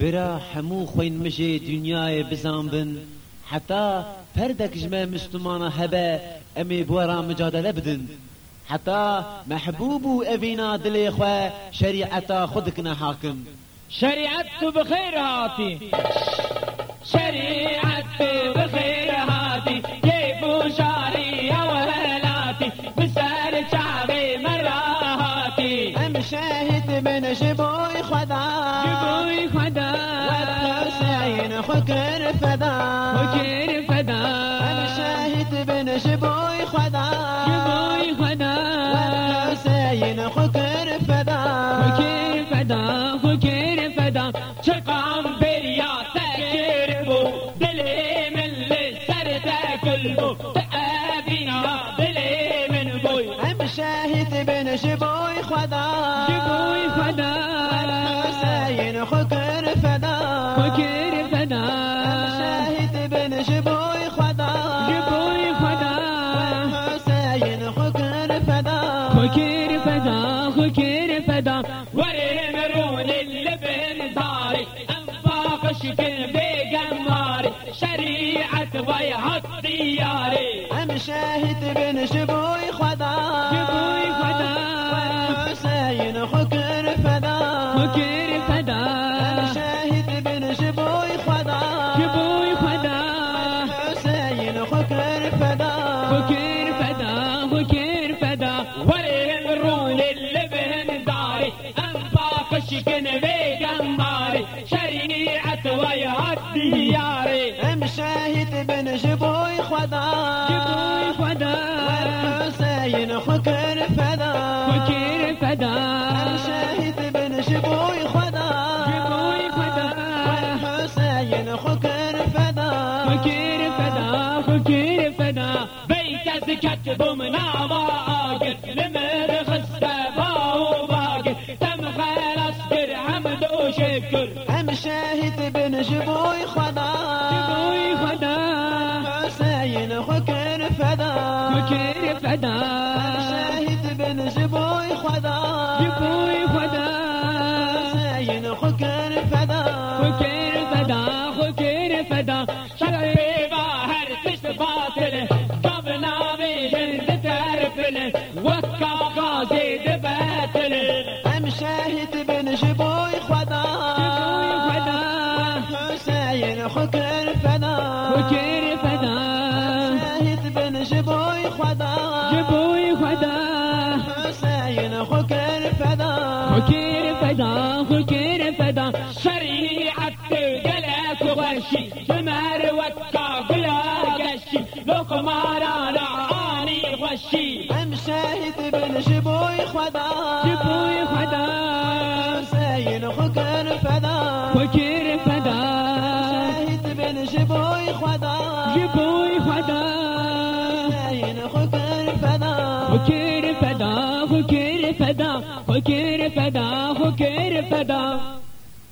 برا همو خوين مجي دنياي بزان بن حتى پردك جمع مسلمان هبه امي بورا مجادله بدن حتى محبوب افينا دلي خواه شريعتا خودكنا حاكم شريعت بخير هاتي شريعت بخير هاتي جيبوا شاري وهلاتي بسال شعبي مراتي ام شاهد من جبوي خدا جبوي خدا والحسين خكر فدا خكر فدا ام شاهد من جبوي خدا جبوي خدا والحسين خكر فدا خكر فدا خكر فدا شقام بريا تكربو دلي من لسر تكلبو تأبينا دلي من بوي ام شاهد بن جبوي خدا جبوي خدا والحسين خكر فدا خكر فدا ام شاهد بن جبوي خدا جبوي خدا والحسين خكر فدا خكر فدا خكر فدا ورين رون اللبن داري انفاق شكل بجماري شريعة ضيعت دياري ام شاهد بن جبوي خدا جبوي خدا والحسين خكر فدا خكر فدا ام شاهد بن جبوي خدا جبوي خدا والحسين خكر فدا خكر فدا خكر فدا ورين رون اللبن داري انفاق شكل بجماري شريعة ضيعت دياري ام شاهد بن جبوي خدا جبوي خدا والحسين خكر فدا خكر فدا ام شاهد بن جبوي خدا جبوي خدا والحسين خكر فدا خكر فدا خكر فدا بيت زكت بمنا باقر لمر خسته باو باقر تم خلاص كر حمد وشكر ام شاهد بن جبوي خدا جبوي خدا والحسين خكر فدا خكر فدا ام شاهد بن جبوي خدا جبوي خدا والحسين خكر فدا خكر فدا خكر فدا شرعي باهر تشباطل قبنا بجند تعرفل وكا غازي دباتل ام شاهد بن جبوي خدا جبوي خدا والحسين خكر فدا خكر فدا شاهد بن جبوي خدا جبوي خدا والحسين خكر فدا خكر فدا خكر فدا شريعة جلك وغشي جمار وكا قلا قشي لقمارا لعاني غشي ام شاهد بن جبوي خدا جبوي خدا والحسين خكر فدا خكر فدا شاهد بن جبوي خدا جبوي خدا والحسين خكر فدا خكر فدا خكر فدا خكر فدا خكر فدا